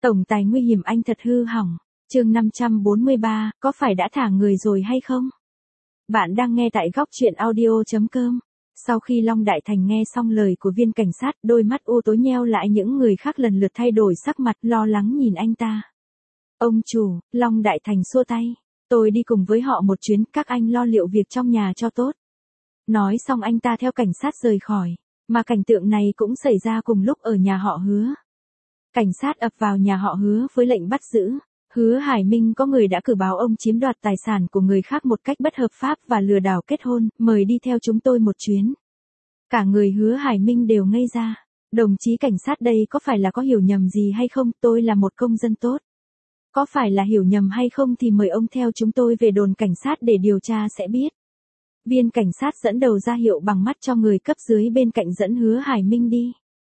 Tổng tài nguy hiểm anh thật hư hỏng. Chương 543, có phải đã thả người rồi hay không? Bạn đang nghe tại góc truyện audio.com. Sau khi Long Đại Thành nghe xong lời của viên cảnh sát, đôi mắt u tối nheo lại, những người khác lần lượt thay đổi sắc mặt lo lắng nhìn anh ta. Ông chủ, Long Đại Thành xua tay. Tôi đi cùng với họ một chuyến, các anh lo liệu việc trong nhà cho tốt. Nói xong anh ta theo cảnh sát rời khỏi. Mà cảnh tượng này cũng xảy ra cùng lúc ở nhà họ Hứa. Cảnh sát ập vào nhà họ Hứa với lệnh bắt giữ. Hứa Hải Minh có người đã cử báo ông chiếm đoạt tài sản của người khác một cách bất hợp pháp và lừa đảo kết hôn, mời đi theo chúng tôi một chuyến. Cả người Hứa Hải Minh đều ngây ra. Đồng chí cảnh sát, đây có phải là có hiểu nhầm gì hay không? Tôi là một công dân tốt. Có phải là hiểu nhầm hay không thì mời ông theo chúng tôi về đồn cảnh sát để điều tra sẽ biết. Viên cảnh sát dẫn đầu ra hiệu bằng mắt cho người cấp dưới bên cạnh dẫn Hứa Hải Minh đi.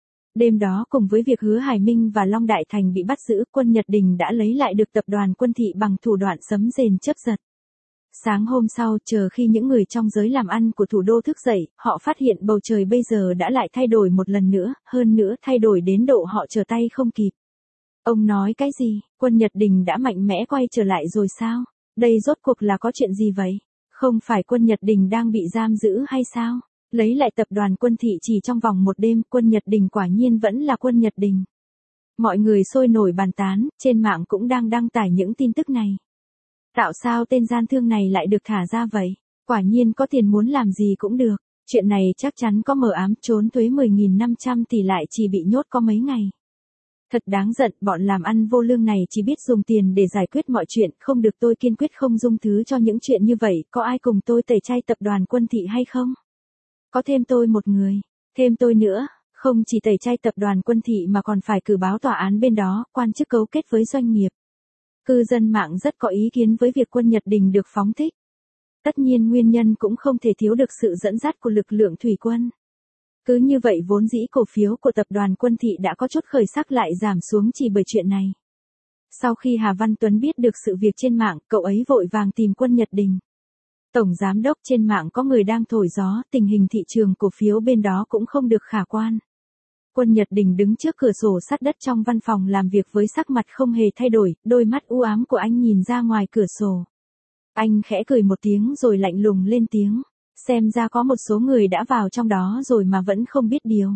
Đêm đó cùng với việc Hứa Hải Minh và Long Đại Thành bị bắt giữ, quân Nhật Đình đã lấy lại được tập đoàn Quân Thị bằng thủ đoạn sấm rền chớp giật. Sáng hôm sau, chờ khi những người trong giới làm ăn của thủ đô thức dậy, họ phát hiện bầu trời bây giờ đã lại thay đổi một lần nữa, hơn nữa thay đổi đến độ họ trở tay không kịp. Ông nói cái gì? Quân Nhật Đình đã mạnh mẽ quay trở lại rồi sao? Đây rốt cuộc là có chuyện gì vậy? Không phải quân Nhật Đình đang bị giam giữ hay sao? Lấy lại tập đoàn Quân Thị chỉ trong vòng một đêm, quân Nhật Đình quả nhiên vẫn là quân Nhật Đình. Mọi người sôi nổi bàn tán, trên mạng cũng đang đăng tải những tin tức này. Tạo sao tên gian thương này lại được thả ra vậy? Quả nhiên có tiền muốn làm gì cũng được. Chuyện này chắc chắn có mờ ám, trốn thuế 10.500 tỷ lại chỉ bị nhốt có mấy ngày. Thật đáng giận, bọn làm ăn vô lương này chỉ biết dùng tiền để giải quyết mọi chuyện, không được, tôi kiên quyết không dung thứ cho những chuyện như vậy. Có ai cùng tôi tẩy chay tập đoàn Quân Thị hay không? Có thêm tôi một người, thêm tôi nữa, không chỉ tẩy chay tập đoàn Quân Thị mà còn phải cử báo tòa án bên đó, quan chức cấu kết với doanh nghiệp. Cư dân mạng rất có ý kiến với việc quân Nhật Đình được phóng thích. Tất nhiên nguyên nhân cũng không thể thiếu được sự dẫn dắt của lực lượng thủy quân. Cứ như vậy vốn dĩ cổ phiếu của tập đoàn Quân Thị đã có chút khởi sắc lại giảm xuống chỉ bởi chuyện này. Sau khi Hà Văn Tuấn biết được sự việc trên mạng, cậu ấy vội vàng tìm quân Nhật Đình. Tổng giám đốc, trên mạng có người đang thổi gió, tình hình thị trường cổ phiếu bên đó cũng không được khả quan. Quân Nhật Đình đứng trước cửa sổ sắt đất trong văn phòng làm việc với sắc mặt không hề thay đổi, đôi mắt u ám của anh nhìn ra ngoài cửa sổ. Anh khẽ cười một tiếng rồi lạnh lùng lên tiếng. Xem ra có một số người đã vào trong đó rồi mà vẫn không biết điều.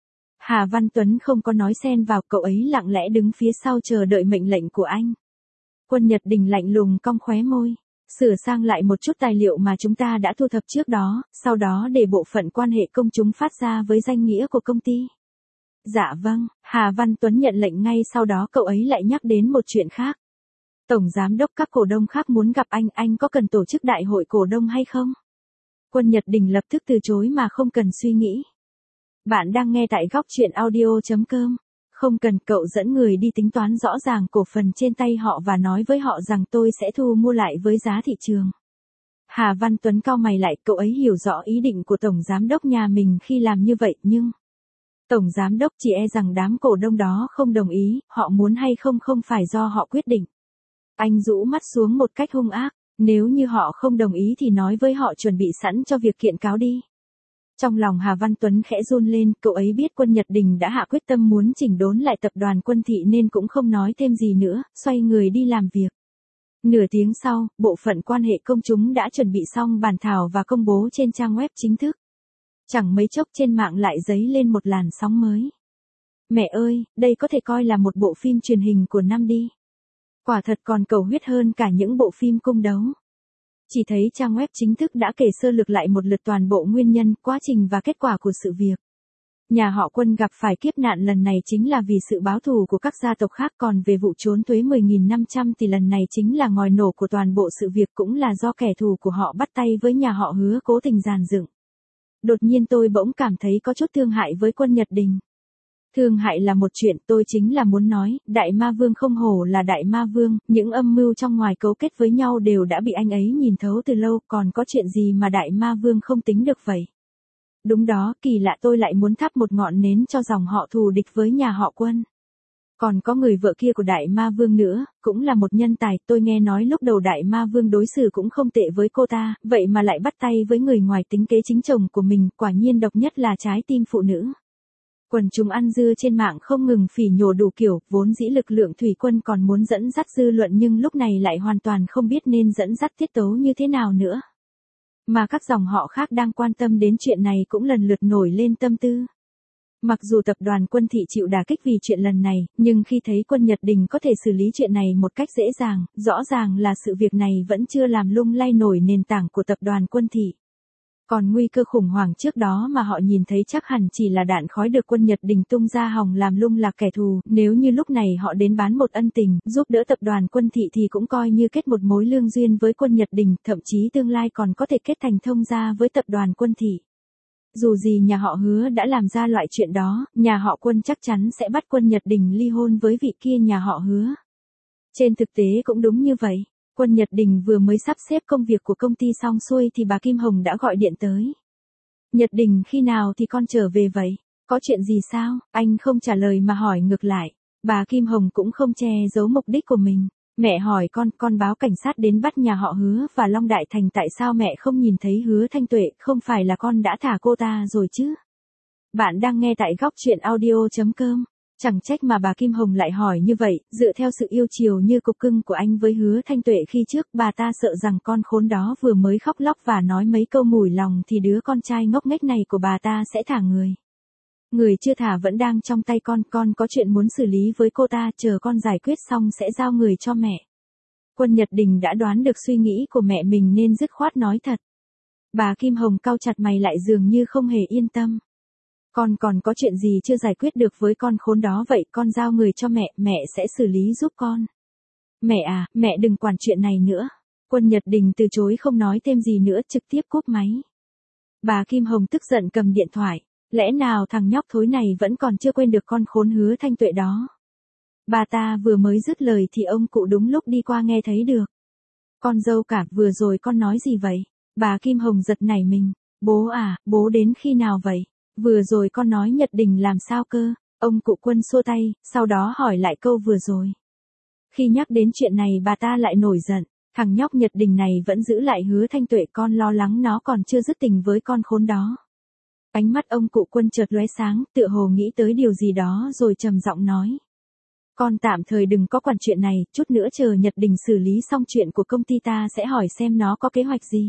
Hà Văn Tuấn không có nói xen vào, cậu ấy lặng lẽ đứng phía sau chờ đợi mệnh lệnh của anh. Quân Nhật Đình lạnh lùng cong khóe môi. Sửa sang lại một chút tài liệu mà chúng ta đã thu thập trước đó, sau đó để bộ phận quan hệ công chúng phát ra với danh nghĩa của công ty. Dạ vâng, Hà Văn Tuấn nhận lệnh ngay, sau đó cậu ấy lại nhắc đến một chuyện khác. Tổng giám đốc, các cổ đông khác muốn gặp anh có cần tổ chức đại hội cổ đông hay không? Quân Nhật Đình lập tức từ chối mà không cần suy nghĩ. Bạn đang nghe tại góc truyện audio.com. Không cần, cậu dẫn người đi tính toán rõ ràng cổ phần trên tay họ và nói với họ rằng tôi sẽ thu mua lại với giá thị trường. Hà Văn Tuấn cau mày lại, cậu ấy hiểu rõ ý định của tổng giám đốc nhà mình khi làm như vậy, nhưng tổng giám đốc chỉ e rằng đám cổ đông đó không đồng ý, họ muốn hay không không phải do họ quyết định. Anh rũ mắt xuống một cách hung ác, nếu như họ không đồng ý thì nói với họ chuẩn bị sẵn cho việc kiện cáo đi. Trong lòng Hà Văn Tuấn khẽ run lên, cậu ấy biết quân Nhật Đình đã hạ quyết tâm muốn chỉnh đốn lại tập đoàn Quân Thị nên cũng không nói thêm gì nữa, xoay người đi làm việc. Nửa tiếng sau, bộ phận quan hệ công chúng đã chuẩn bị xong bản thảo và công bố trên trang web chính thức. Chẳng mấy chốc trên mạng lại dấy lên một làn sóng mới. Mẹ ơi, đây có thể coi là một bộ phim truyền hình của năm đi. Quả thật còn cầu huyết hơn cả những bộ phim cung đấu. Chỉ thấy trang web chính thức đã kể sơ lược lại một lượt toàn bộ nguyên nhân, quá trình và kết quả của sự việc. Nhà họ Quân gặp phải kiếp nạn lần này chính là vì sự báo thù của các gia tộc khác, còn về vụ trốn thuế 10.500 thì lần này chính là ngòi nổ của toàn bộ sự việc, cũng là do kẻ thù của họ bắt tay với nhà họ Hứa cố tình dàn dựng. Đột nhiên tôi bỗng cảm thấy có chút thương hại với quân Nhật Đình. Thương hại là một chuyện, tôi chính là muốn nói, Đại Ma Vương không hổ là Đại Ma Vương, những âm mưu trong ngoài cấu kết với nhau đều đã bị anh ấy nhìn thấu từ lâu, còn có chuyện gì mà Đại Ma Vương không tính được vậy? Đúng đó, kỳ lạ, tôi lại muốn thắp một ngọn nến cho dòng họ thù địch với nhà họ Quân. Còn có người vợ kia của Đại Ma Vương nữa, cũng là một nhân tài, tôi nghe nói lúc đầu Đại Ma Vương đối xử cũng không tệ với cô ta, vậy mà lại bắt tay với người ngoài tính kế chính chồng của mình, quả nhiên độc nhất là trái tim phụ nữ. Quần chúng ăn dưa trên mạng không ngừng phỉ nhổ đủ kiểu, vốn dĩ lực lượng thủy quân còn muốn dẫn dắt dư luận nhưng lúc này lại hoàn toàn không biết nên dẫn dắt tiết tấu như thế nào nữa. Mà các dòng họ khác đang quan tâm đến chuyện này cũng lần lượt nổi lên tâm tư. Mặc dù tập đoàn Quân Thị chịu đả kích vì chuyện lần này, nhưng khi thấy quân Nhật Đình có thể xử lý chuyện này một cách dễ dàng, rõ ràng là sự việc này vẫn chưa làm lung lay nổi nền tảng của tập đoàn Quân Thị. Còn nguy cơ khủng hoảng trước đó mà họ nhìn thấy chắc hẳn chỉ là đạn khói được quân Nhật Đình tung ra hòng làm lung lạc kẻ thù, nếu như lúc này họ đến bán một ân tình, giúp đỡ tập đoàn Quân Thị thì cũng coi như kết một mối lương duyên với quân Nhật Đình, thậm chí tương lai còn có thể kết thành thông gia với tập đoàn Quân Thị. Dù gì nhà họ Hứa đã làm ra loại chuyện đó, nhà họ Quân chắc chắn sẽ bắt quân Nhật Đình ly hôn với vị kia nhà họ Hứa. Trên thực tế cũng đúng như vậy. Quân Nhật Đình vừa mới sắp xếp công việc của công ty xong xuôi thì bà Kim Hồng đã gọi điện tới. Nhật Đình khi nào thì con trở về vậy? Có chuyện gì sao? Anh không trả lời mà hỏi ngược lại. Bà Kim Hồng cũng không che giấu mục đích của mình. Mẹ hỏi con báo cảnh sát đến bắt nhà họ Hứa và Long Đại Thành tại sao mẹ không nhìn thấy Hứa Thanh Tuệ, không phải là con đã thả cô ta rồi chứ? Bạn đang nghe tại góc truyện audio.com. Chẳng trách mà bà Kim Hồng lại hỏi như vậy, dựa theo sự yêu chiều như cục cưng của anh với Hứa Thanh Tuệ khi trước, bà ta sợ rằng con khốn đó vừa mới khóc lóc và nói mấy câu mùi lòng thì đứa con trai ngốc nghếch này của bà ta sẽ thả người. Người chưa thả vẫn đang trong tay con có chuyện muốn xử lý với cô ta, chờ con giải quyết xong sẽ giao người cho mẹ. Quân Nhật Đình đã đoán được suy nghĩ của mẹ mình nên dứt khoát nói thật. Bà Kim Hồng cau chặt mày lại dường như không hề yên tâm. Con còn có chuyện gì chưa giải quyết được với con khốn đó vậy, con giao người cho mẹ, mẹ sẽ xử lý giúp con. Mẹ à, mẹ đừng quản chuyện này nữa. Quân Nhật Đình từ chối không nói thêm gì nữa, trực tiếp cúp máy. Bà Kim Hồng tức giận cầm điện thoại. Lẽ nào thằng nhóc thối này vẫn còn chưa quên được con khốn Hứa Thanh Tuệ đó. Bà ta vừa mới dứt lời thì ông cụ đúng lúc đi qua nghe thấy được. Con dâu cả, vừa rồi con nói gì vậy? Bà Kim Hồng giật nảy mình. Bố à, bố đến khi nào vậy? Vừa rồi con nói Nhật Đình làm sao cơ? Ông cụ Quân xua tay, sau đó hỏi lại câu vừa rồi. Khi nhắc đến chuyện này bà ta lại nổi giận. Thằng nhóc Nhật Đình này vẫn giữ lại Hứa Thanh Tuệ, con lo lắng nó còn chưa dứt tình với con khốn đó. Ánh mắt ông cụ Quân chợt lóe sáng, tựa hồ nghĩ tới điều gì đó rồi trầm giọng nói. Con tạm thời đừng có quản chuyện này, chút nữa chờ Nhật Đình xử lý xong chuyện của công ty ta sẽ hỏi xem nó có kế hoạch gì.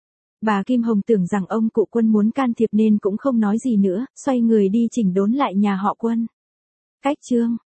Bà Kim Hồng tưởng rằng ông cụ Quân muốn can thiệp nên cũng không nói gì nữa, xoay người đi chỉnh đốn lại nhà họ Quân. Cách chương